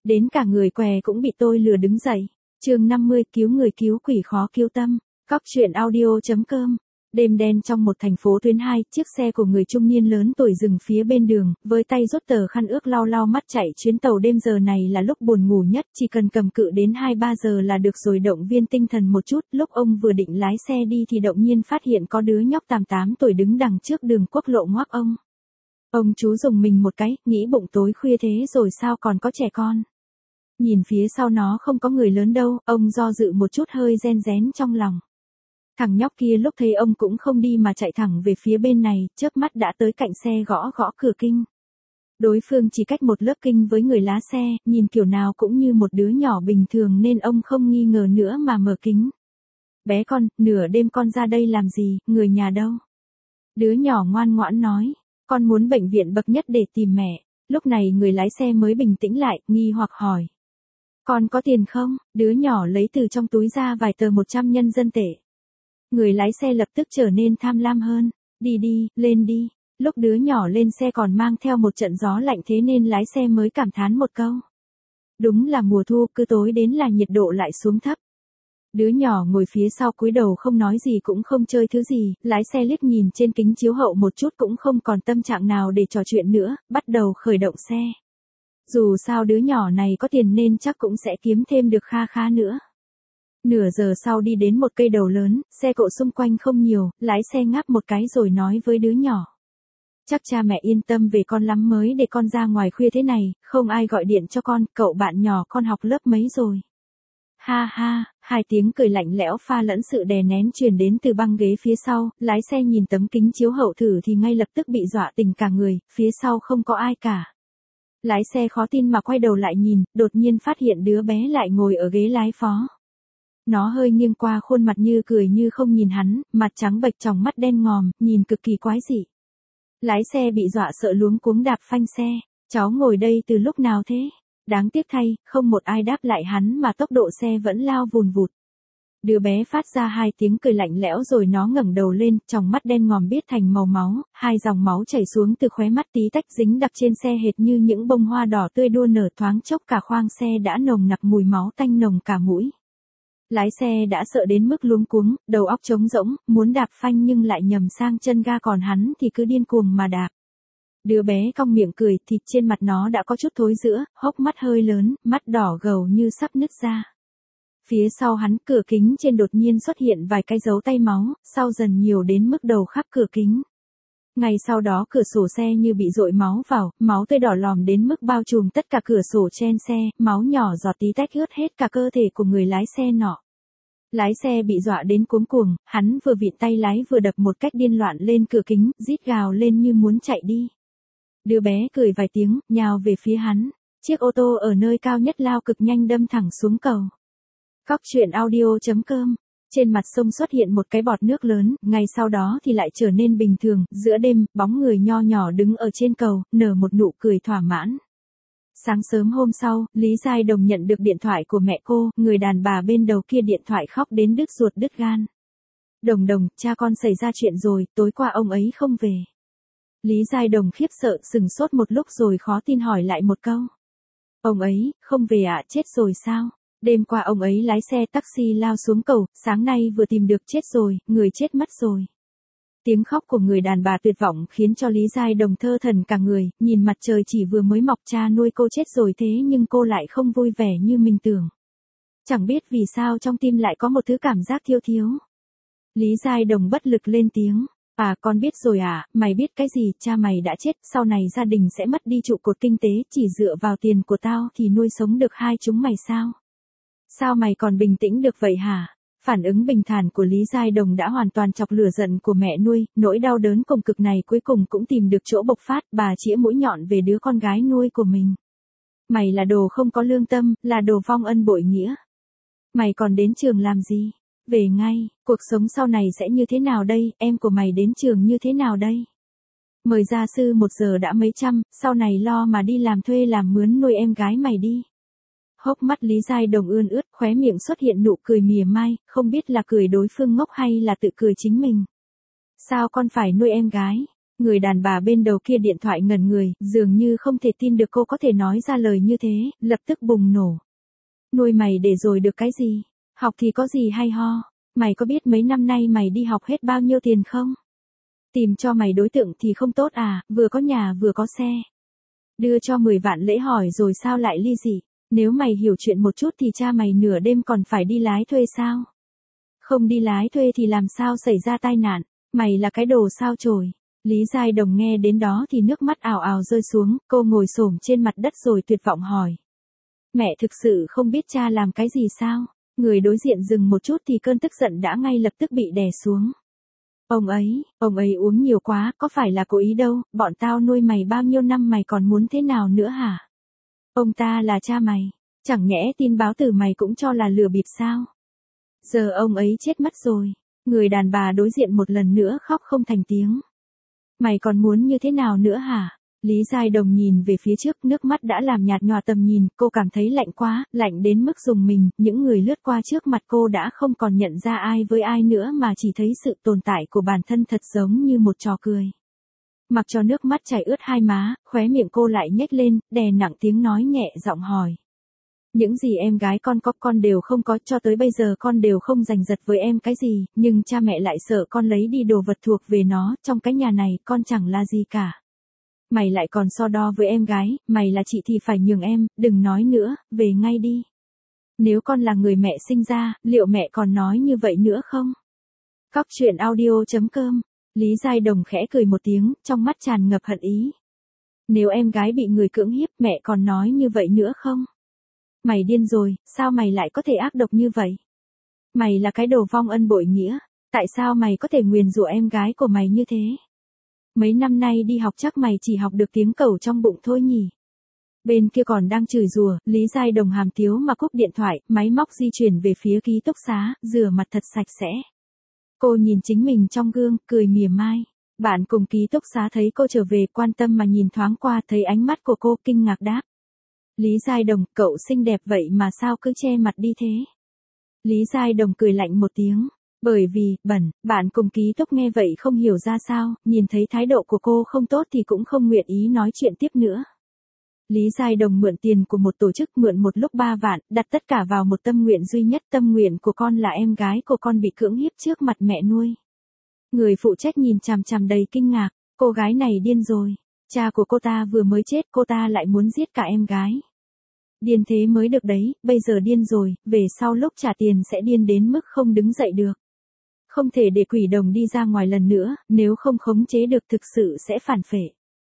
Đến cả người què cũng bị tôi lừa đứng dậy. Chương 50, cứu người cứu quỷ khó cứu tâm. Cóc truyện audio.com. Đêm đen trong một thành phố tuyến 2, chiếc xe của người trung niên lớn tuổi dừng phía bên đường, với tay rút tờ khăn ướt lau lau mắt chạy chuyến tàu đêm. Giờ này là lúc buồn ngủ nhất, chỉ cần cầm cự đến 2-3 giờ là được rồi, động viên tinh thần một chút. Lúc ông vừa định lái xe đi thì đột nhiên phát hiện có đứa nhóc 8 tuổi đứng đằng trước đường quốc lộ ngoắc ông. Ông chú dùng mình một cái, nghĩ bụng tối khuya thế rồi sao còn có trẻ con. Nhìn phía sau nó không có người lớn đâu, ông do dự một chút hơi ren rén trong lòng. Thằng nhóc kia lúc thấy ông cũng không đi mà chạy thẳng về phía bên này, chớp mắt đã tới cạnh xe gõ gõ cửa kinh. Đối phương chỉ cách một lớp kinh với người lái xe, nhìn kiểu nào cũng như một đứa nhỏ bình thường nên ông không nghi ngờ nữa mà mở kính. Bé con, nửa đêm con ra đây làm gì, người nhà đâu? Đứa nhỏ ngoan ngoãn nói, con muốn bệnh viện bậc nhất để tìm mẹ. Lúc này người lái xe mới bình tĩnh lại, nghi hoặc hỏi. Con có tiền không? Đứa nhỏ lấy từ trong túi ra vài tờ 100 nhân dân tệ. Người lái xe lập tức trở nên tham lam hơn. Đi đi, lên đi. Lúc đứa nhỏ lên xe còn mang theo một trận gió lạnh thế nên lái xe mới cảm thán một câu. Đúng là mùa thu, cứ tối đến là nhiệt độ lại xuống thấp. Đứa nhỏ ngồi phía sau cúi đầu không nói gì cũng không chơi thứ gì, lái xe liếc nhìn trên kính chiếu hậu một chút cũng không còn tâm trạng nào để trò chuyện nữa, bắt đầu khởi động xe. Dù sao đứa nhỏ này có tiền nên chắc cũng sẽ kiếm thêm được kha khá nữa. Nửa giờ sau đi đến một cây đầu lớn, xe cộ xung quanh không nhiều, lái xe ngáp một cái rồi nói với đứa nhỏ. Chắc cha mẹ yên tâm về con lắm mới để con ra ngoài khuya thế này, không ai gọi điện cho con, cậu bạn nhỏ con học lớp mấy rồi. Ha ha, hai tiếng cười lạnh lẽo pha lẫn sự đè nén truyền đến từ băng ghế phía sau, lái xe nhìn tấm kính chiếu hậu thử thì ngay lập tức bị dọa tỉnh cả người, phía sau không có ai cả. Lái xe khó tin mà quay đầu lại nhìn, đột nhiên phát hiện đứa bé lại ngồi ở ghế lái phó. Nó hơi nghiêng qua khuôn mặt như cười như không nhìn hắn, mặt trắng bệch tròng mắt đen ngòm, nhìn cực kỳ quái dị. Lái xe bị dọa sợ luống cuống đạp phanh xe, cháu ngồi đây từ lúc nào thế? Đáng tiếc thay, không một ai đáp lại hắn mà tốc độ xe vẫn lao vùn vụt. Đứa bé phát ra hai tiếng cười lạnh lẽo rồi nó ngẩng đầu lên, tròng mắt đen ngòm biết thành màu máu, hai dòng máu chảy xuống từ khóe mắt tí tách dính đặc trên xe hệt như những bông hoa đỏ tươi đua nở, thoáng chốc cả khoang xe đã nồng nặc mùi máu tanh nồng cả mũi. Lái xe đã sợ đến mức luống cuống, đầu óc trống rỗng, muốn đạp phanh nhưng lại nhầm sang chân ga, còn hắn thì cứ điên cuồng mà đạp. Đứa bé cong miệng cười, thịt trên mặt nó đã có chút thối rữa, hốc mắt hơi lớn, mắt đỏ gầu như sắp nứt ra. Phía sau hắn, cửa kính trên đột nhiên xuất hiện vài cái dấu tay máu, sau dần nhiều đến mức đầu khắp cửa kính. Ngay sau đó cửa sổ xe như bị dội máu vào, máu tươi đỏ lòm đến mức bao trùm tất cả cửa sổ trên xe, máu nhỏ giọt tí tách ướt hết cả cơ thể của người lái xe nọ. Lái xe bị dọa đến cuống cuồng, hắn vừa vịn tay lái vừa đập một cách điên loạn lên cửa kính, rít gào lên như muốn chạy đi. Đứa bé cười vài tiếng, nhào về phía hắn. Chiếc ô tô ở nơi cao nhất lao cực nhanh đâm thẳng xuống cầu. Cóc truyện audio.com. Trên mặt sông xuất hiện một cái bọt nước lớn, ngay sau đó thì lại trở nên bình thường, giữa đêm, bóng người nho nhỏ đứng ở trên cầu, nở một nụ cười thỏa mãn. Sáng sớm hôm sau, Lý Giai Đồng nhận được điện thoại của mẹ cô, người đàn bà bên đầu kia điện thoại khóc đến đứt ruột đứt gan. Đồng Đồng, cha con xảy ra chuyện rồi, tối qua ông ấy không về. Lý Giai Đồng khiếp sợ sừng sốt một lúc rồi khó tin hỏi lại một câu. Ông ấy, không về ạ, chết rồi sao? Đêm qua ông ấy lái xe taxi lao xuống cầu, sáng nay vừa tìm được chết rồi, người chết mất rồi. Tiếng khóc của người đàn bà tuyệt vọng khiến cho Lý Giai Đồng thơ thần cả người, nhìn mặt trời chỉ vừa mới mọc, cha nuôi cô chết rồi thế nhưng cô lại không vui vẻ như mình tưởng. Chẳng biết vì sao trong tim lại có một thứ cảm giác thiêu thiếu. Lý Giai Đồng bất lực lên tiếng. À, con biết rồi à, mày biết cái gì, cha mày đã chết, sau này gia đình sẽ mất đi trụ cột kinh tế, chỉ dựa vào tiền của tao thì nuôi sống được hai chúng mày sao? Sao mày còn bình tĩnh được vậy hả? Phản ứng bình thản của Lý Giai Đồng đã hoàn toàn chọc lửa giận của mẹ nuôi, nỗi đau đớn cùng cực này cuối cùng cũng tìm được chỗ bộc phát, bà chĩa mũi nhọn về đứa con gái nuôi của mình. Mày là đồ không có lương tâm, là đồ vong ân bội nghĩa. Mày còn đến trường làm gì? Về ngay, cuộc sống sau này sẽ như thế nào đây, em của mày đến trường như thế nào đây? Mời gia sư 1 giờ đã mấy trăm, sau này lo mà đi làm thuê làm mướn nuôi em gái mày đi. Hốc mắt Lý Giai Đồng ươn ướt, khóe miệng xuất hiện nụ cười mỉa mai, không biết là cười đối phương ngốc hay là tự cười chính mình. Sao con phải nuôi em gái? Người đàn bà bên đầu kia điện thoại ngẩn người, dường như không thể tin được cô có thể nói ra lời như thế, lập tức bùng nổ. Nuôi mày để rồi được cái gì? Học thì có gì hay ho? Mày có biết mấy năm nay mày đi học hết bao nhiêu tiền không? Tìm cho mày đối tượng thì không tốt à, vừa có nhà vừa có xe. Đưa cho 10 vạn lễ hỏi rồi sao lại ly dị? Nếu mày hiểu chuyện một chút thì cha mày nửa đêm còn phải đi lái thuê sao? Không đi lái thuê thì làm sao xảy ra tai nạn? Mày là cái đồ sao chổi. Lý Giai Đồng nghe đến đó thì nước mắt ào ào rơi xuống, cô ngồi xổm trên mặt đất rồi tuyệt vọng hỏi. Mẹ thực sự không biết cha làm cái gì sao? Người đối diện dừng một chút thì cơn tức giận đã ngay lập tức bị đè xuống. Ông ấy uống nhiều quá, có phải là cố ý đâu, bọn tao nuôi mày bao nhiêu năm mày còn muốn thế nào nữa hả? Ông ta là cha mày, chẳng nhẽ tin báo tử mày cũng cho là lừa bịp sao? Giờ ông ấy chết mất rồi. Người đàn bà đối diện một lần nữa khóc không thành tiếng. Mày còn muốn như thế nào nữa hả? Lý Giai Đồng nhìn về phía trước, nước mắt đã làm nhạt nhòa tầm nhìn, cô cảm thấy lạnh quá, lạnh đến mức rùng mình, những người lướt qua trước mặt cô đã không còn nhận ra ai với ai nữa mà chỉ thấy sự tồn tại của bản thân thật giống như một trò cười. Mặc cho nước mắt chảy ướt hai má, khóe miệng cô lại nhếch lên, đè nặng tiếng nói nhẹ giọng hỏi. Những gì em gái con có con đều không có, cho tới bây giờ con đều không giành giật với em cái gì, nhưng cha mẹ lại sợ con lấy đi đồ vật thuộc về nó, trong cái nhà này con chẳng là gì cả. Mày lại còn so đo với em gái, mày là chị thì phải nhường em, đừng nói nữa, về ngay đi. Nếu con là người mẹ sinh ra, liệu mẹ còn nói như vậy nữa không? Cóc truyện audio.com. Lý Giai Đồng khẽ cười một tiếng, trong mắt tràn ngập hận ý. Nếu em gái bị người cưỡng hiếp, mẹ còn nói như vậy nữa không? Mày điên rồi, sao mày lại có thể ác độc như vậy? Mày là cái đồ vong ân bội nghĩa, tại sao mày có thể nguyền rủa em gái của mày như thế? Mấy năm nay đi học chắc mày chỉ học được tiếng cẩu trong bụng thôi nhỉ? Bên kia còn đang chửi rủa, Lý Giai Đồng hàm tiếu mà cúp điện thoại, máy móc di chuyển về phía ký túc xá, rửa mặt thật sạch sẽ. Cô nhìn chính mình trong gương, cười mỉa mai. Bạn cùng ký túc xá thấy cô trở về, quan tâm mà nhìn thoáng qua, thấy ánh mắt của cô, kinh ngạc đáp. Lý Giai Đồng, cậu xinh đẹp vậy mà sao cứ che mặt đi thế? Lý Giai Đồng cười lạnh một tiếng. Bởi vì, bẩn, bạn cùng ký túc nghe vậy không hiểu ra sao, nhìn thấy thái độ của cô không tốt thì cũng không nguyện ý nói chuyện tiếp nữa. Lý Giai Đồng mượn tiền của một tổ chức, mượn một lúc 3 vạn, đặt tất cả vào một tâm nguyện duy nhất, tâm nguyện của con là em gái của con bị cưỡng hiếp trước mặt mẹ nuôi. Người phụ trách nhìn chằm chằm đầy kinh ngạc, cô gái này điên rồi, cha của cô ta vừa mới chết, cô ta lại muốn giết cả em gái. Điên thế mới được đấy, bây giờ điên rồi, về sau lúc trả tiền sẽ điên đến mức không đứng dậy được. Không thể để quỷ đồng đi ra ngoài lần nữa, nếu không khống chế được thực sự sẽ phản phệ.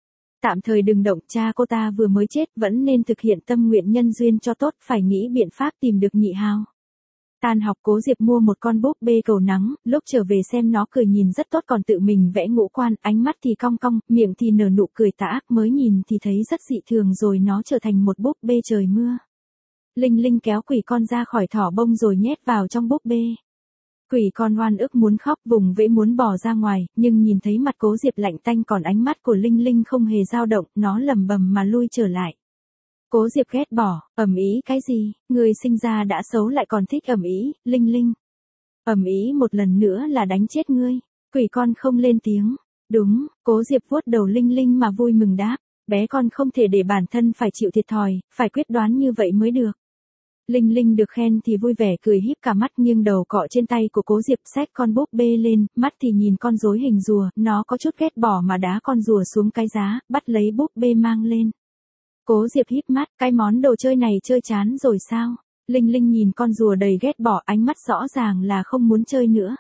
Tạm thời đừng động, cha cô ta vừa mới chết, vẫn nên thực hiện tâm nguyện nhân duyên cho tốt, phải nghĩ biện pháp tìm được nhị hao. Tan học Cố Diệp mua một con búp bê cầu nắng, lúc trở về xem nó cười nhìn rất tốt, còn tự mình vẽ ngũ quan, ánh mắt thì cong cong, miệng thì nở nụ cười tà ác, mới nhìn thì thấy rất dị thường rồi nó trở thành một búp bê trời mưa. Linh Linh kéo quỷ con ra khỏi thỏ bông rồi nhét vào trong búp bê. Quỷ con oan ức muốn khóc, vùng vẫy muốn bỏ ra ngoài, nhưng nhìn thấy mặt Cố Diệp lạnh tanh, còn ánh mắt của Linh Linh không hề dao động, nó lầm bầm mà lui trở lại. Cố Diệp ghét bỏ, ầm ĩ cái gì, người sinh ra đã xấu lại còn thích ầm ĩ, Linh Linh. Ầm ĩ một lần nữa là đánh chết ngươi. Quỷ con không lên tiếng. Đúng, Cố Diệp vuốt đầu Linh Linh mà vui mừng đáp, bé con không thể để bản thân phải chịu thiệt thòi, phải quyết đoán như vậy mới được. Linh Linh được khen thì vui vẻ cười híp cả mắt, nghiêng đầu cọ trên tay của Cố Diệp, xách con búp bê lên, mắt thì nhìn con rối hình rùa, nó có chút ghét bỏ mà đá con rùa xuống cái giá, bắt lấy búp bê mang lên. Cố Diệp híp mắt, cái món đồ chơi này chơi chán rồi sao? Linh Linh nhìn con rùa đầy ghét bỏ, ánh mắt rõ ràng là không muốn chơi nữa.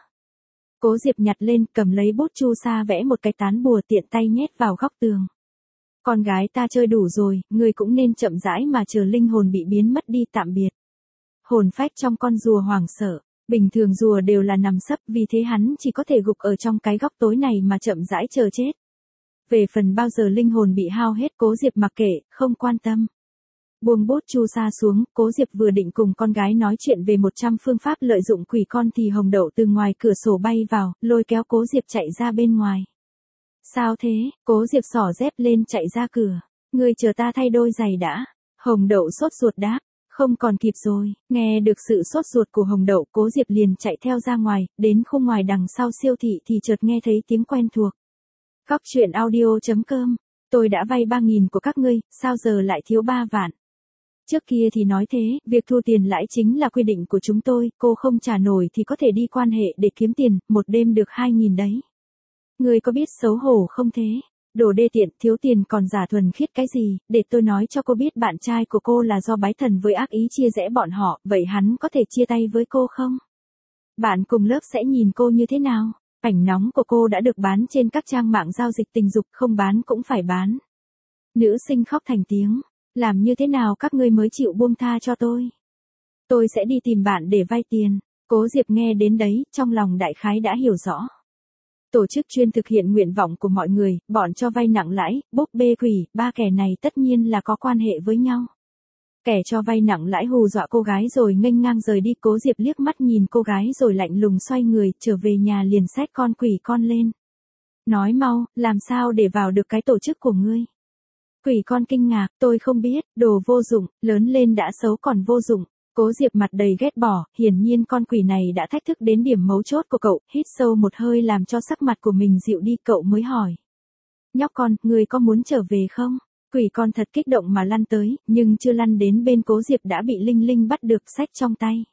Cố Diệp nhặt lên, cầm lấy bút chu sa vẽ một cái tán bùa, tiện tay nhét vào góc tường. Con gái ta chơi đủ rồi, người cũng nên chậm rãi mà chờ linh hồn bị biến mất đi, tạm biệt. Hồn phách trong con rùa hoảng sợ, bình thường rùa đều là nằm sấp, vì thế hắn chỉ có thể gục ở trong cái góc tối này mà chậm rãi chờ chết. Về phần bao giờ linh hồn bị hao hết, Cố Diệp mặc kệ, không quan tâm. Buông bút chu sa xuống, Cố Diệp vừa định cùng con gái nói chuyện về 100 phương pháp lợi dụng quỷ con thì Hồng Đậu từ ngoài cửa sổ bay vào, lôi kéo Cố Diệp chạy ra bên ngoài. Sao thế? Cố Diệp xỏ dép lên chạy ra cửa. Ngươi chờ ta thay đôi giày đã. Hồng Đậu sốt ruột đáp. Không còn kịp rồi. Nghe được sự sốt ruột của Hồng Đậu, Cố Diệp liền chạy theo ra ngoài, đến khung ngoài đằng sau siêu thị thì chợt nghe thấy tiếng quen thuộc. Cóc truyện audio.com. Tôi đã vay 3.000 của các ngươi, sao giờ lại thiếu 3 vạn? Trước kia thì nói thế, việc thu tiền lãi chính là quy định của chúng tôi, cô không trả nổi thì có thể đi quan hệ để kiếm tiền, một đêm được 2.000 đấy. Ngươi có biết xấu hổ không thế? Đồ đê tiện, thiếu tiền còn giả thuần khiết cái gì, để tôi nói cho cô biết bạn trai của cô là do bái thần với ác ý chia rẽ bọn họ, vậy hắn có thể chia tay với cô không? Bạn cùng lớp sẽ nhìn cô như thế nào? Ảnh nóng của cô đã được bán trên các trang mạng giao dịch tình dục, không bán cũng phải bán. Nữ sinh khóc thành tiếng. Làm như thế nào các ngươi mới chịu buông tha cho tôi? Tôi sẽ đi tìm bạn để vay tiền. Cố Diệp nghe đến đấy, trong lòng đại khái đã hiểu rõ. Tổ chức chuyên thực hiện nguyện vọng của mọi người, bọn cho vay nặng lãi, búp bê quỷ, ba kẻ này tất nhiên là có quan hệ với nhau. Kẻ cho vay nặng lãi hù dọa cô gái rồi nghênh ngang rời đi. Cố Diệp liếc mắt nhìn cô gái rồi lạnh lùng xoay người, trở về nhà liền xách con quỷ con lên. Nói mau, làm sao để vào được cái tổ chức của ngươi? Quỷ con kinh ngạc, tôi không biết, đồ vô dụng, lớn lên đã xấu còn vô dụng. Cố Diệp mặt đầy ghét bỏ, hiển nhiên con quỷ này đã thách thức đến điểm mấu chốt của cậu, hít sâu một hơi làm cho sắc mặt của mình dịu đi, cậu mới hỏi. Nhóc con, ngươi có muốn trở về không? Quỷ con thật kích động mà lăn tới, nhưng chưa lăn đến bên Cố Diệp đã bị Linh Linh bắt được xách trong tay.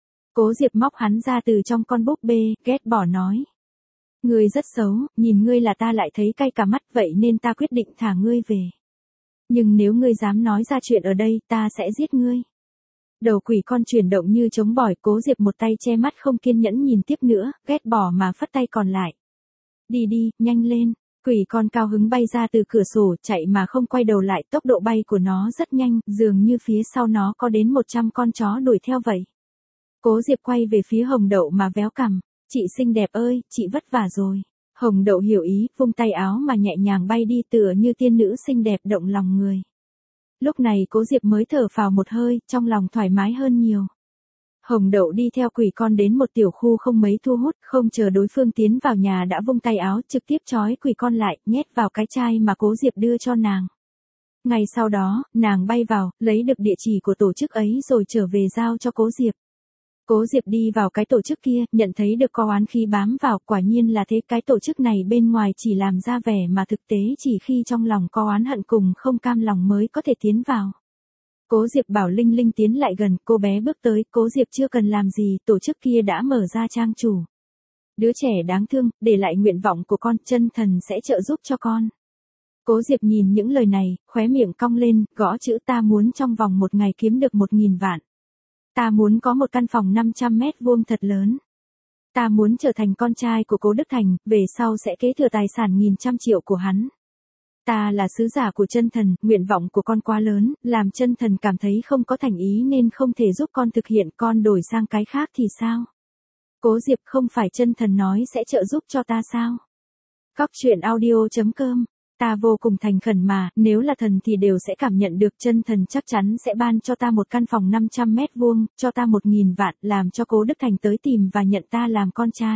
Cố Diệp móc hắn ra từ trong con búp bê, ghét bỏ nói. Ngươi rất xấu, nhìn ngươi là ta lại thấy cay cả mắt, vậy nên ta quyết định thả ngươi về. Nhưng nếu ngươi dám nói ra chuyện ở đây, ta sẽ giết ngươi. Đầu quỷ con chuyển động như trống bỏi, Cố Diệp một tay che mắt không kiên nhẫn nhìn tiếp nữa, ghét bỏ mà phất tay còn lại. Đi đi, nhanh lên. Quỷ con cao hứng bay ra từ cửa sổ, chạy mà không quay đầu lại, tốc độ bay của nó rất nhanh, dường như phía sau nó có đến 100 con chó đuổi theo vậy. Cố Diệp quay về phía Hồng Đậu mà véo cằm, chị xinh đẹp ơi, chị vất vả rồi. Hồng Đậu hiểu ý, vung tay áo mà nhẹ nhàng bay đi tựa như tiên nữ xinh đẹp động lòng người. Lúc này Cố Diệp mới thở phào một hơi, trong lòng thoải mái hơn nhiều. Hồng Đậu đi theo quỷ con đến một tiểu khu không mấy thu hút, không chờ đối phương tiến vào nhà đã vung tay áo trực tiếp trói quỷ con lại, nhét vào cái chai mà Cố Diệp đưa cho nàng. Ngày sau đó, nàng bay vào, lấy được địa chỉ của tổ chức ấy rồi trở về giao cho Cố Diệp. Cố Diệp đi vào cái tổ chức kia, nhận thấy được có oán khí bám vào, quả nhiên là thế, cái tổ chức này bên ngoài chỉ làm ra vẻ mà thực tế chỉ khi trong lòng có oán hận cùng không cam lòng mới có thể tiến vào. Cố Diệp bảo Linh Linh tiến lại gần, cô bé bước tới, Cố Diệp chưa cần làm gì, tổ chức kia đã mở ra trang chủ. Đứa trẻ đáng thương, để lại nguyện vọng của con, chân thần sẽ trợ giúp cho con. Cố Diệp nhìn những lời này, khóe miệng cong lên, gõ chữ ta muốn trong vòng một ngày kiếm được 1.000 vạn. Ta muốn có một căn phòng 500 mét vuông thật lớn. Ta muốn trở thành con trai của Cố Đức Thành, về sau sẽ kế thừa tài sản nghìn trăm triệu của hắn. Ta là sứ giả của chân thần, nguyện vọng của con quá lớn, làm chân thần cảm thấy không có thành ý nên không thể giúp con thực hiện, con đổi sang cái khác thì sao? Cố Diệp, không phải chân thần nói sẽ trợ giúp cho ta sao? Cóc truyện audio.com. Ta vô cùng thành khẩn mà, nếu là thần thì đều sẽ cảm nhận được, chân thần chắc chắn sẽ ban cho ta một căn phòng 500 mét vuông, cho ta 1.000 vạn, làm cho Cố Đức Thành tới tìm và nhận ta làm con trai.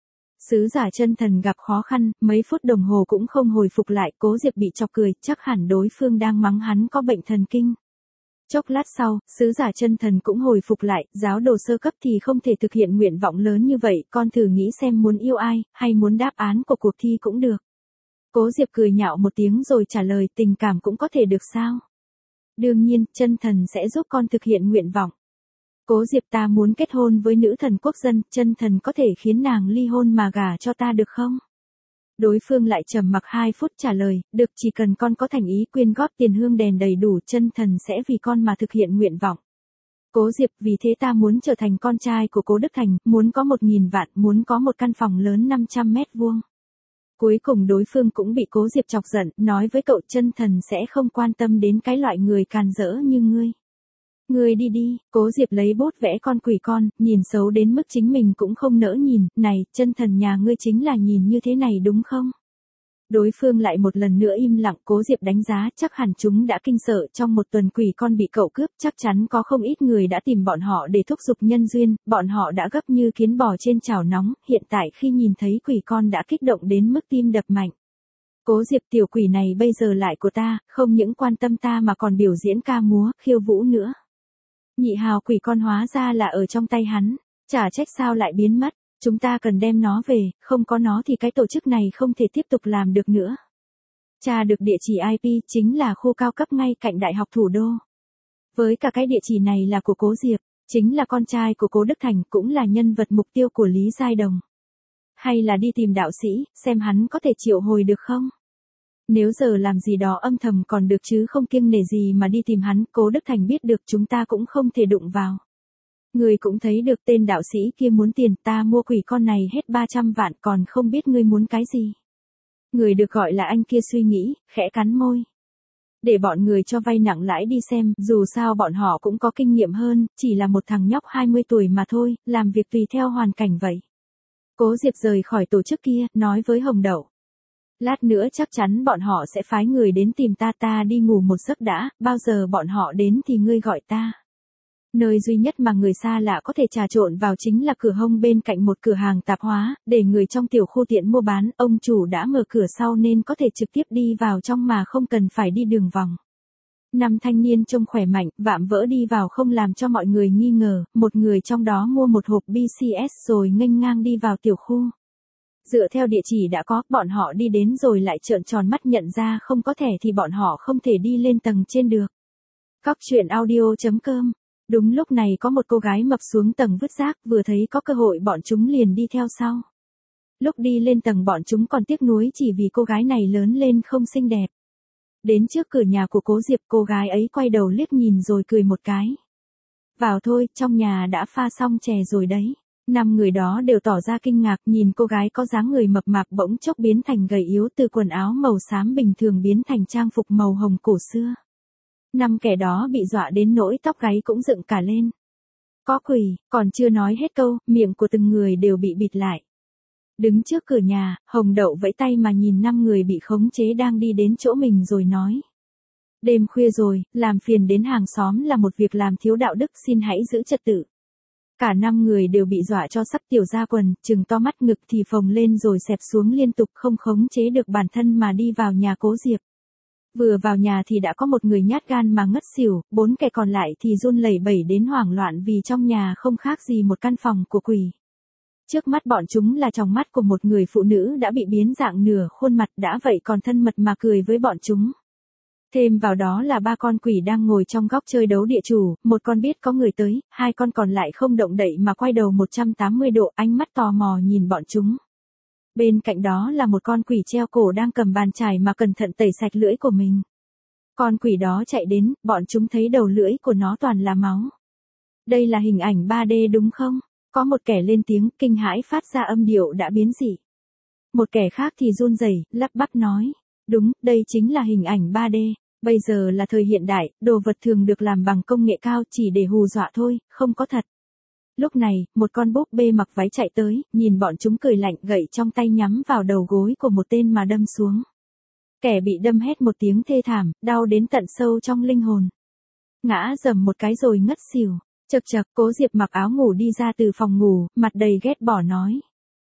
Sứ giả chân thần gặp khó khăn, mấy phút đồng hồ cũng không hồi phục lại, Cố Diệp bị chọc cười, chắc hẳn đối phương đang mắng hắn có bệnh thần kinh. Chốc lát sau, sứ giả chân thần cũng hồi phục lại, giáo đồ sơ cấp thì không thể thực hiện nguyện vọng lớn như vậy, con thử nghĩ xem muốn yêu ai, hay muốn đáp án của cuộc thi cũng được. Cố Diệp cười nhạo một tiếng rồi trả lời, tình cảm cũng có thể được sao? Đương nhiên, chân thần sẽ giúp con thực hiện nguyện vọng. Cố Diệp, ta muốn kết hôn với nữ thần quốc dân, chân thần có thể khiến nàng ly hôn mà gả cho ta được không? Đối phương lại trầm mặc 2 phút trả lời, được, chỉ cần con có thành ý quyên góp tiền hương đèn đầy đủ, chân thần sẽ vì con mà thực hiện nguyện vọng. Cố Diệp, vì thế ta muốn trở thành con trai của Cố Đức Thành, muốn có 1.000 vạn, muốn có một căn phòng lớn 500 mét vuông. Cuối cùng đối phương cũng bị Cố Diệp chọc giận, nói với cậu, chân thần sẽ không quan tâm đến cái loại người càn rỡ như ngươi. Ngươi đi đi. Cố Diệp lấy bút vẽ con quỷ con, nhìn xấu đến mức chính mình cũng không nỡ nhìn, này, chân thần nhà ngươi chính là nhìn như thế này đúng không? Đối phương lại một lần nữa im lặng, Cố Diệp đánh giá chắc hẳn chúng đã kinh sợ, trong một tuần quỷ con bị cậu cướp, chắc chắn có không ít người đã tìm bọn họ để thúc giục nhân duyên, bọn họ đã gấp như kiến bò trên chảo nóng, hiện tại khi nhìn thấy quỷ con đã kích động đến mức tim đập mạnh. Cố Diệp, tiểu quỷ này bây giờ lại của ta, không những quan tâm ta mà còn biểu diễn ca múa, khiêu vũ nữa. Nhị hào quỷ con hóa ra là ở trong tay hắn, chả trách sao lại biến mất. Chúng ta cần đem nó về, không có nó thì cái tổ chức này không thể tiếp tục làm được nữa. Tra được địa chỉ IP chính là khu cao cấp ngay cạnh Đại học Thủ đô. Với cả cái địa chỉ này là của Cố Diệp, chính là con trai của Cố Đức Thành, cũng là nhân vật mục tiêu của Lý Giai Đồng. Hay là đi tìm đạo sĩ, xem hắn có thể triệu hồi được không? Nếu giờ làm gì đó âm thầm còn được chứ không kiêng nể gì mà đi tìm hắn, Cố Đức Thành biết được chúng ta cũng không thể đụng vào. Người cũng thấy được tên đạo sĩ kia muốn tiền, ta mua quỷ con này hết 300 vạn còn không biết ngươi muốn cái gì. Người được gọi là anh kia suy nghĩ, khẽ cắn môi. Để bọn người cho vay nặng lãi đi xem, dù sao bọn họ cũng có kinh nghiệm hơn, chỉ là một thằng nhóc 20 tuổi mà thôi, làm việc tùy theo hoàn cảnh vậy. Cố Diệp rời khỏi tổ chức kia, nói với Hồng Đậu. Lát nữa chắc chắn bọn họ sẽ phái người đến tìm ta đi ngủ một giấc đã, bao giờ bọn họ đến thì ngươi gọi ta. Nơi duy nhất mà người xa lạ có thể trà trộn vào chính là cửa hông bên cạnh một cửa hàng tạp hóa, để người trong tiểu khu tiện mua bán, ông chủ đã mở cửa sau nên có thể trực tiếp đi vào trong mà không cần phải đi đường vòng. Năm thanh niên trông khỏe mạnh, vạm vỡ đi vào không làm cho mọi người nghi ngờ, một người trong đó mua một hộp BCS rồi nghênh ngang đi vào tiểu khu. Dựa theo địa chỉ đã có, bọn họ đi đến rồi lại trợn tròn mắt nhận ra không có thẻ thì bọn họ không thể đi lên tầng trên được. Cóc truyện audio.com. Đúng lúc này có một cô gái mập xuống tầng vứt rác, vừa thấy có cơ hội bọn chúng liền đi theo sau. Lúc đi lên tầng bọn chúng còn tiếc nuối chỉ vì cô gái này lớn lên không xinh đẹp. Đến trước cửa nhà của Cố Diệp, cô gái ấy quay đầu liếc nhìn rồi cười một cái. Vào thôi, trong nhà đã pha xong chè rồi đấy. 5 người đó đều tỏ ra kinh ngạc, nhìn cô gái có dáng người mập mạp bỗng chốc biến thành gầy yếu, từ quần áo màu xám bình thường biến thành trang phục màu hồng cổ xưa. 5 kẻ đó bị dọa đến nỗi tóc gáy cũng dựng cả lên. Có quỷ, còn chưa nói hết câu, miệng của từng người đều bị bịt lại. Đứng trước cửa nhà, Hồng Đậu vẫy tay mà nhìn 5 người bị khống chế đang đi đến chỗ mình rồi nói. Đêm khuya rồi, làm phiền đến hàng xóm là một việc làm thiếu đạo đức, xin hãy giữ trật tự. Cả 5 người đều bị dọa cho sắp tiểu ra quần, trừng to mắt, ngực thì phồng lên rồi xẹp xuống liên tục, không khống chế được bản thân mà đi vào nhà Cố Diệp. Vừa vào nhà thì đã có một người nhát gan mà ngất xỉu, 4 kẻ còn lại thì run lẩy bẩy đến hoảng loạn vì trong nhà không khác gì một căn phòng của quỷ. Trước mắt bọn chúng là tròng mắt của một người phụ nữ đã bị biến dạng nửa khuôn mặt, đã vậy còn thân mật mà cười với bọn chúng. Thêm vào đó là 3 con quỷ đang ngồi trong góc chơi đấu địa chủ, một con biết có người tới, 2 con còn lại không động đậy mà quay đầu 180 độ, ánh mắt tò mò nhìn bọn chúng. Bên cạnh đó là một con quỷ treo cổ đang cầm bàn chải mà cẩn thận tẩy sạch lưỡi của mình. Con quỷ đó chạy đến, bọn chúng thấy đầu lưỡi của nó toàn là máu. Đây là hình ảnh 3D đúng không? Có một kẻ lên tiếng, kinh hãi phát ra âm điệu đã biến dị. Một kẻ khác thì run rẩy, lắp bắp nói. Đúng, đây chính là hình ảnh 3D. Bây giờ là thời hiện đại, đồ vật thường được làm bằng công nghệ cao chỉ để hù dọa thôi, không có thật. Lúc này, một con búp bê mặc váy chạy tới, nhìn bọn chúng cười lạnh, gậy trong tay nhắm vào đầu gối của một tên mà đâm xuống. Kẻ bị đâm hét một tiếng thê thảm, đau đến tận sâu trong linh hồn. Ngã dầm một cái rồi ngất xỉu. Chậc chậc, Cố Diệp mặc áo ngủ đi ra từ phòng ngủ, mặt đầy ghét bỏ nói.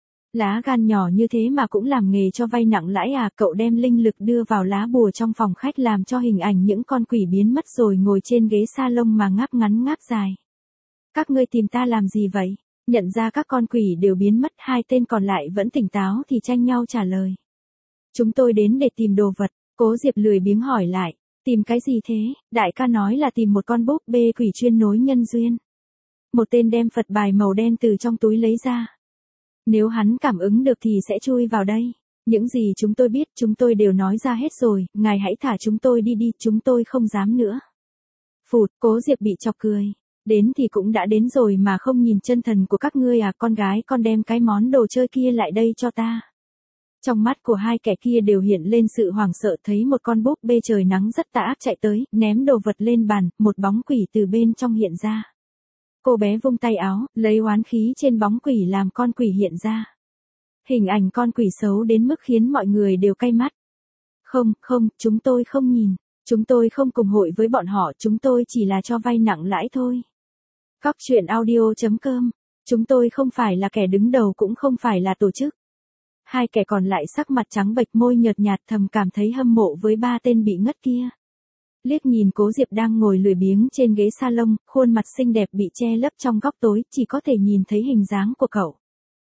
Lá gan nhỏ như thế mà cũng làm nghề cho vay nặng lãi à, cậu đem linh lực đưa vào lá bùa trong phòng khách làm cho hình ảnh những con quỷ biến mất rồi ngồi trên ghế salon mà ngáp ngắn ngáp dài. Các ngươi tìm ta làm gì vậy? Nhận ra các con quỷ đều biến mất, 2 tên còn lại vẫn tỉnh táo thì tranh nhau trả lời. Chúng tôi đến để tìm đồ vật, Cố Diệp lười biếng hỏi lại. Tìm cái gì thế? Đại ca nói là tìm một con búp bê quỷ chuyên nối nhân duyên. Một tên đem Phật bài màu đen từ trong túi lấy ra. Nếu hắn cảm ứng được thì sẽ chui vào đây. Những gì chúng tôi biết chúng tôi đều nói ra hết rồi, ngài hãy thả chúng tôi đi đi, chúng tôi không dám nữa. Phụt, Cố Diệp bị chọc cười. Đến thì cũng đã đến rồi mà không nhìn chân thần của các ngươi à, con gái con đem cái món đồ chơi kia lại đây cho ta. Trong mắt của 2 kẻ kia đều hiện lên sự hoảng sợ, thấy một con búp bê trời nắng rất tà ác chạy tới, ném đồ vật lên bàn, một bóng quỷ từ bên trong hiện ra. Cô bé vung tay áo, lấy oán khí trên bóng quỷ làm con quỷ hiện ra. Hình ảnh con quỷ xấu đến mức khiến mọi người đều cay mắt. Không, chúng tôi không nhìn. Chúng tôi không cùng hội với bọn họ, chúng tôi chỉ là cho vay nặng lãi thôi. Cóc truyện audio.com. Chúng tôi không phải là kẻ đứng đầu cũng không phải là tổ chức. 2 kẻ còn lại sắc mặt trắng bệch, môi nhợt nhạt, thầm cảm thấy hâm mộ với 3 tên bị ngất kia. Liếc nhìn Cố Diệp đang ngồi lười biếng trên ghế salon, khuôn mặt xinh đẹp bị che lấp trong góc tối, chỉ có thể nhìn thấy hình dáng của cậu.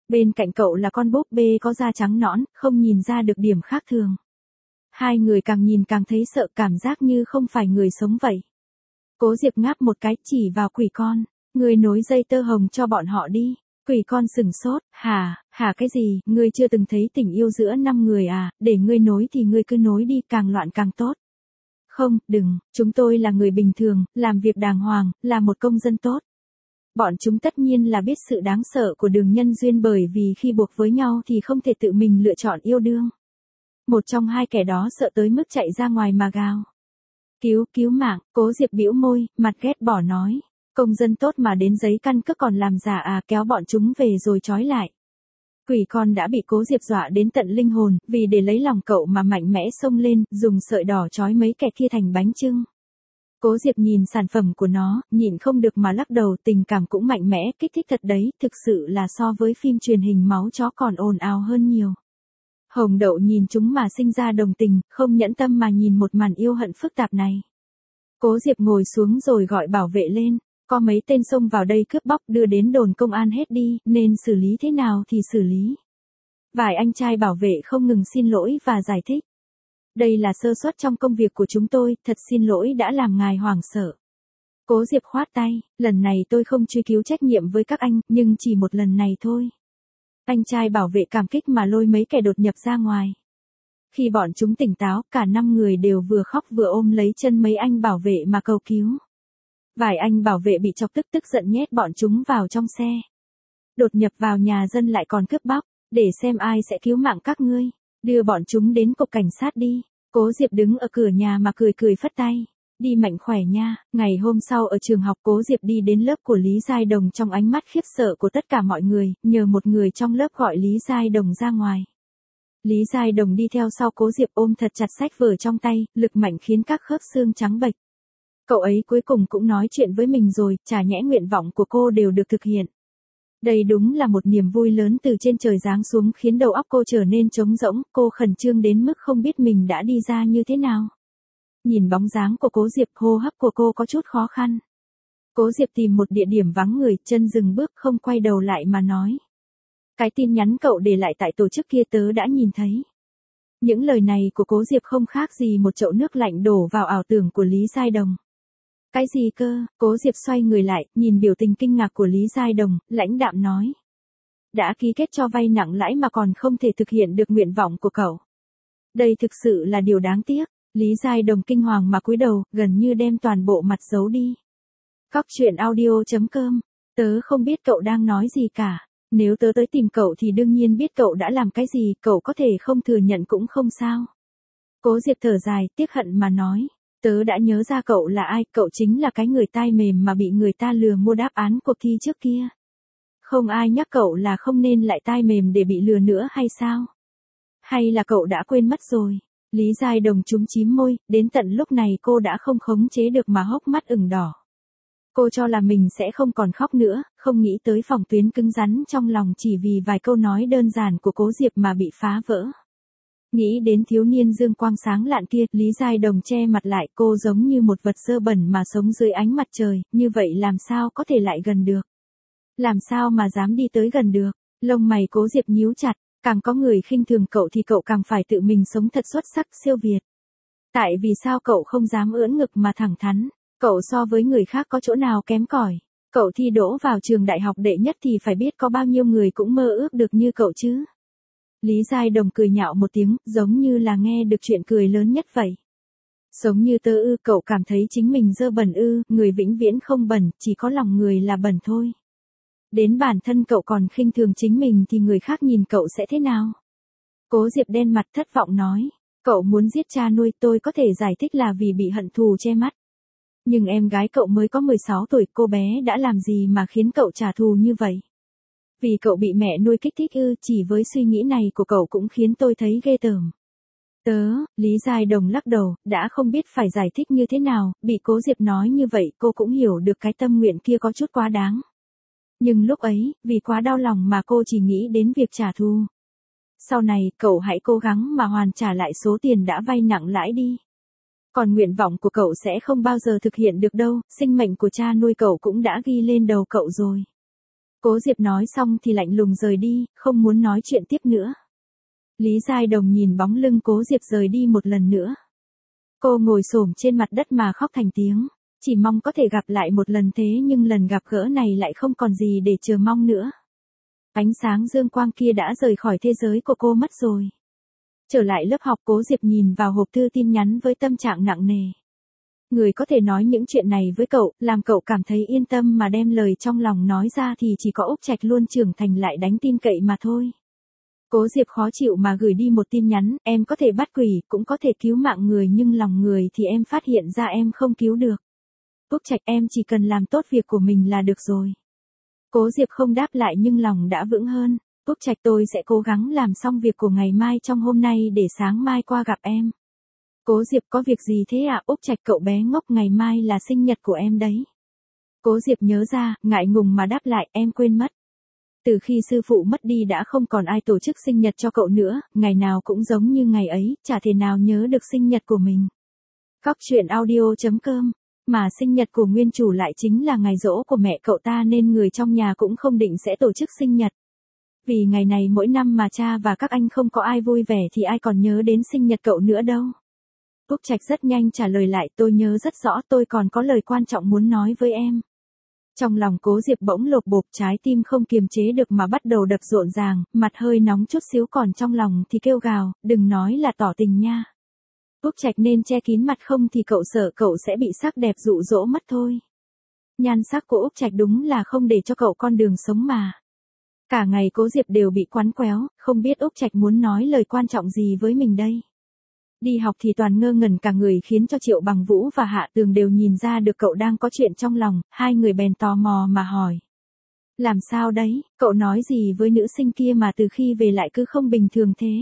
Bên cạnh cậu là con búp bê có da trắng nõn, không nhìn ra được điểm khác thường. Hai người càng nhìn càng thấy sợ, cảm giác như không phải người sống vậy. Cố Diệp ngáp một cái chỉ vào quỷ con. Ngươi nối dây tơ hồng cho bọn họ đi. Quỷ con sừng sốt, hả cái gì, ngươi chưa từng thấy tình yêu giữa 5 người à, để ngươi nối thì ngươi cứ nối đi, càng loạn càng tốt. Không, đừng, chúng tôi là người bình thường, làm việc đàng hoàng, là một công dân tốt. Bọn chúng tất nhiên là biết sự đáng sợ của đường nhân duyên, bởi vì khi buộc với nhau thì không thể tự mình lựa chọn yêu đương. Một trong hai kẻ đó sợ tới mức chạy ra ngoài mà gào. Cứu mạng, Cố Diệp bĩu môi, mặt ghét bỏ nói. Công dân tốt mà đến giấy căn cước còn làm giả à, kéo bọn chúng về rồi trói lại. Quỷ con đã bị Cố Diệp dọa đến tận linh hồn, vì để lấy lòng cậu mà mạnh mẽ xông lên, dùng sợi đỏ trói mấy kẻ kia thành bánh chưng. Cố Diệp nhìn sản phẩm của nó, nhịn không được mà lắc đầu, tình cảm cũng mạnh mẽ, kích thích thật đấy, thực sự là so với phim truyền hình máu chó còn ồn ào hơn nhiều. Hồng Đậu nhìn chúng mà sinh ra đồng tình, không nhẫn tâm mà nhìn một màn yêu hận phức tạp này. Cố Diệp ngồi xuống rồi gọi bảo vệ lên. Có mấy tên xông vào đây cướp bóc, đưa đến đồn công an hết đi, nên xử lý thế nào thì xử lý. Vài anh trai bảo vệ không ngừng xin lỗi và giải thích. Đây là sơ suất trong công việc của chúng tôi, thật xin lỗi đã làm ngài hoảng sợ. Cố Diệp khoát tay, lần này tôi không truy cứu trách nhiệm với các anh, nhưng chỉ một lần này thôi. Anh trai bảo vệ cảm kích mà lôi mấy kẻ đột nhập ra ngoài. Khi bọn chúng tỉnh táo, cả 5 người đều vừa khóc vừa ôm lấy chân mấy anh bảo vệ mà cầu cứu. Vài anh bảo vệ bị chọc tức giận nhét bọn chúng vào trong xe. Đột nhập vào nhà dân lại còn cướp bóc, để xem ai sẽ cứu mạng các ngươi. Đưa bọn chúng đến cục cảnh sát đi. Cố Diệp đứng ở cửa nhà mà cười phất tay. Đi mạnh khỏe nha. Ngày hôm sau ở trường học, Cố Diệp đi đến lớp của Lý Giai Đồng trong ánh mắt khiếp sợ của tất cả mọi người, nhờ một người trong lớp gọi Lý Giai Đồng ra ngoài. Lý Giai Đồng đi theo sau Cố Diệp ôm thật chặt sách vở trong tay, lực mạnh khiến các khớp xương trắng bệch. Cậu ấy cuối cùng cũng nói chuyện với mình rồi, chả nhẽ nguyện vọng của cô đều được thực hiện. Đây đúng là một niềm vui lớn từ trên trời giáng xuống, khiến đầu óc cô trở nên trống rỗng, cô khẩn trương đến mức không biết mình đã đi ra như thế nào. Nhìn bóng dáng của Cố Diệp, hô hấp của cô có chút khó khăn. Cố Diệp tìm một địa điểm vắng người, chân dừng bước, không quay đầu lại mà nói. Cái tin nhắn cậu để lại tại tổ chức kia tớ đã nhìn thấy. Những lời này của Cố Diệp không khác gì một chậu nước lạnh đổ vào ảo tưởng của Lý Giai Đồng. Cái gì cơ? Cố Diệp xoay người lại, nhìn biểu tình kinh ngạc của Lý Giai Đồng, lãnh đạm nói. Đã ký kết cho vay nặng lãi mà còn không thể thực hiện được nguyện vọng của cậu. Đây thực sự là điều đáng tiếc. Lý Giai Đồng kinh hoàng mà cúi đầu, gần như đem toàn bộ mặt giấu đi. Cóc truyện audio.com. Tớ không biết cậu đang nói gì cả. Nếu tớ tới tìm cậu thì đương nhiên biết cậu đã làm cái gì, cậu có thể không thừa nhận cũng không sao. Cố Diệp thở dài, tiếc hận mà nói. Tớ đã nhớ ra cậu là ai, cậu chính là cái người tai mềm mà bị người ta lừa mua đáp án cuộc thi trước kia. Không ai nhắc cậu là không nên lại tai mềm để bị lừa nữa hay sao? Hay là cậu đã quên mất rồi? Lý Giai Đồng chúm chím môi, đến tận lúc này cô đã không khống chế được mà hốc mắt ửng đỏ. Cô cho là mình sẽ không còn khóc nữa, không nghĩ tới phòng tuyến cứng rắn trong lòng chỉ vì vài câu nói đơn giản của Cố Diệp mà bị phá vỡ. Nghĩ đến thiếu niên dương quang sáng lạn kia, Lý Giai Đồng che mặt lại, cô giống như một vật dơ bẩn mà sống dưới ánh mặt trời, như vậy làm sao có thể lại gần được? Làm sao mà dám đi tới gần được? Lông mày Cố Diệp nhíu chặt, càng có người khinh thường cậu thì cậu càng phải tự mình sống thật xuất sắc, siêu việt. Tại vì sao cậu không dám ưỡn ngực mà thẳng thắn? Cậu so với người khác có chỗ nào kém cỏi? Cậu thi đỗ vào trường đại học đệ nhất thì phải biết có bao nhiêu người cũng mơ ước được như cậu chứ? Lý Giai Đồng cười nhạo một tiếng, giống như là nghe được chuyện cười lớn nhất vậy. Sống như tớ ư? Cậu cảm thấy chính mình dơ bẩn ư? Người vĩnh viễn không bẩn, chỉ có lòng người là bẩn thôi. Đến bản thân cậu còn khinh thường chính mình thì người khác nhìn cậu sẽ thế nào? Cố Diệp đen mặt thất vọng nói. Cậu muốn giết cha nuôi, tôi có thể giải thích là vì bị hận thù che mắt. Nhưng em gái cậu mới có 16 tuổi, cô bé đã làm gì mà khiến cậu trả thù như vậy? Vì cậu bị mẹ nuôi kích thích ư? Chỉ với suy nghĩ này của cậu cũng khiến tôi thấy ghê tởm. Lý Giai Đồng lắc đầu, đã không biết phải giải thích như thế nào, bị Cố Diệp nói như vậy cô cũng hiểu được cái tâm nguyện kia có chút quá đáng. Nhưng lúc ấy, vì quá đau lòng mà cô chỉ nghĩ đến việc trả thù. Sau này, cậu hãy cố gắng mà hoàn trả lại số tiền đã vay nặng lãi đi. Còn nguyện vọng của cậu sẽ không bao giờ thực hiện được đâu, sinh mệnh của cha nuôi cậu cũng đã ghi lên đầu cậu rồi. Cố Diệp nói xong thì lạnh lùng rời đi, không muốn nói chuyện tiếp nữa. Lý Giai Đồng nhìn bóng lưng Cố Diệp rời đi một lần nữa. Cô ngồi xổm trên mặt đất mà khóc thành tiếng, chỉ mong có thể gặp lại một lần thế nhưng lần gặp gỡ này lại không còn gì để chờ mong nữa. Ánh sáng dương quang kia đã rời khỏi thế giới của cô mất rồi. Trở lại lớp học, Cố Diệp nhìn vào hộp thư tin nhắn với tâm trạng nặng nề. Người có thể nói những chuyện này với cậu, làm cậu cảm thấy yên tâm mà đem lời trong lòng nói ra thì chỉ có Úc Trạch luôn trưởng thành lại đáng tin cậy mà thôi. Cố Diệp khó chịu mà gửi đi một tin nhắn, em có thể bắt quỷ, cũng có thể cứu mạng người nhưng lòng người thì em phát hiện ra em không cứu được. Úc Trạch, em chỉ cần làm tốt việc của mình là được rồi. Cố Diệp không đáp lại nhưng lòng đã vững hơn. Úc Trạch, tôi sẽ cố gắng làm xong việc của ngày mai trong hôm nay để sáng mai qua gặp em. Cố Diệp, có việc gì thế ạ? Úc Trạch, cậu bé ngốc, ngày mai là sinh nhật của em đấy. Cố Diệp nhớ ra, ngại ngùng mà đáp lại, em quên mất. Từ khi sư phụ mất đi đã không còn ai tổ chức sinh nhật cho cậu nữa, ngày nào cũng giống như ngày ấy, chả thể nào nhớ được sinh nhật của mình. Góc truyện audio.com. Mà sinh nhật của nguyên chủ lại chính là ngày giỗ của mẹ cậu ta nên người trong nhà cũng không định sẽ tổ chức sinh nhật. Vì ngày này mỗi năm mà cha và các anh không có ai vui vẻ thì ai còn nhớ đến sinh nhật cậu nữa đâu. Úc Trạch rất nhanh trả lời lại, tôi nhớ rất rõ, tôi còn có lời quan trọng muốn nói với em. Trong lòng Cố Diệp bỗng lột bột, trái tim không kiềm chế được mà bắt đầu đập rộn ràng, mặt hơi nóng chút xíu còn trong lòng thì kêu gào, đừng nói là tỏ tình nha. Úc Trạch nên che kín mặt không thì cậu sợ cậu sẽ bị sắc đẹp dụ dỗ mất thôi. Nhan sắc của Úc Trạch đúng là không để cho cậu con đường sống mà. Cả ngày Cố Diệp đều bị quắn quéo, không biết Úc Trạch muốn nói lời quan trọng gì với mình đây. Đi học thì toàn ngơ ngẩn cả người khiến cho Triệu Bằng Vũ và Hạ Tường đều nhìn ra được cậu đang có chuyện trong lòng, hai người bèn tò mò mà hỏi. Làm sao đấy, cậu nói gì với nữ sinh kia mà từ khi về lại cứ không bình thường thế?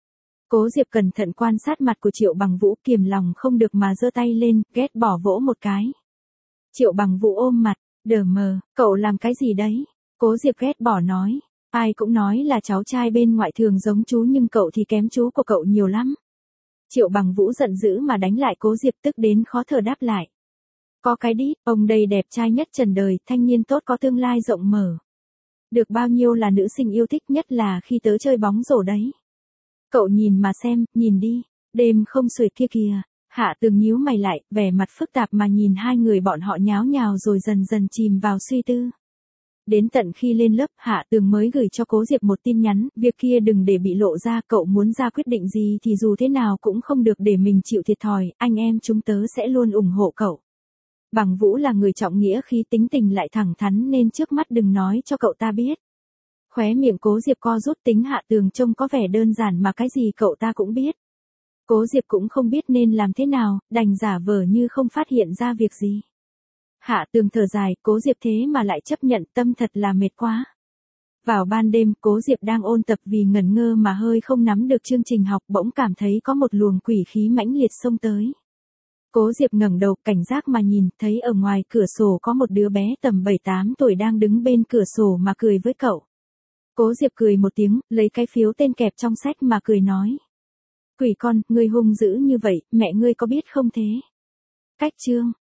Cố Diệp cẩn thận quan sát mặt của Triệu Bằng Vũ, kiềm lòng không được mà giơ tay lên, ghét bỏ vỗ một cái. Triệu Bằng Vũ ôm mặt, đờ mờ, cậu làm cái gì đấy? Cố Diệp ghét bỏ nói, ai cũng nói là cháu trai bên ngoại thường giống chú nhưng cậu thì kém chú của cậu nhiều lắm. Triệu Bằng Vũ giận dữ mà đánh lại Cố Diệp, tức đến khó thở đáp lại. Có cái đít, ông đây đẹp trai nhất trần đời, thanh niên tốt có tương lai rộng mở. Được bao nhiêu là nữ sinh yêu thích, nhất là khi tớ chơi bóng rổ đấy. Cậu nhìn mà xem, nhìn đi, đêm không xuể kia kìa. Hạ Tường nhíu mày lại, vẻ mặt phức tạp mà nhìn hai người bọn họ nháo nhào rồi dần dần chìm vào suy tư. Đến tận khi lên lớp, Hạ Tường mới gửi cho Cố Diệp một tin nhắn, việc kia đừng để bị lộ ra, cậu muốn ra quyết định gì thì dù thế nào cũng không được để mình chịu thiệt thòi, anh em chúng tớ sẽ luôn ủng hộ cậu. Bằng Vũ là người trọng nghĩa khí, tính tình lại thẳng thắn nên trước mắt đừng nói cho cậu ta biết. Khóe miệng Cố Diệp co rút, tính Hạ Tường trông có vẻ đơn giản mà cái gì cậu ta cũng biết. Cố Diệp cũng không biết nên làm thế nào, đành giả vờ như không phát hiện ra việc gì. Hạ Tường thở dài, Cố Diệp thế mà lại chấp nhận, tâm thật là mệt quá. Vào ban đêm, Cố Diệp đang ôn tập vì ngẩn ngơ mà hơi không nắm được chương trình học, bỗng cảm thấy có một luồng quỷ khí mãnh liệt xông tới. Cố Diệp ngẩng đầu, cảnh giác mà nhìn, thấy ở ngoài cửa sổ có một đứa bé tầm 7-8 tuổi đang đứng bên cửa sổ mà cười với cậu. Cố Diệp cười một tiếng, lấy cái phiếu tên kẹp trong sách mà cười nói. Quỷ con, ngươi hung dữ như vậy, mẹ ngươi có biết không thế? Cách chương.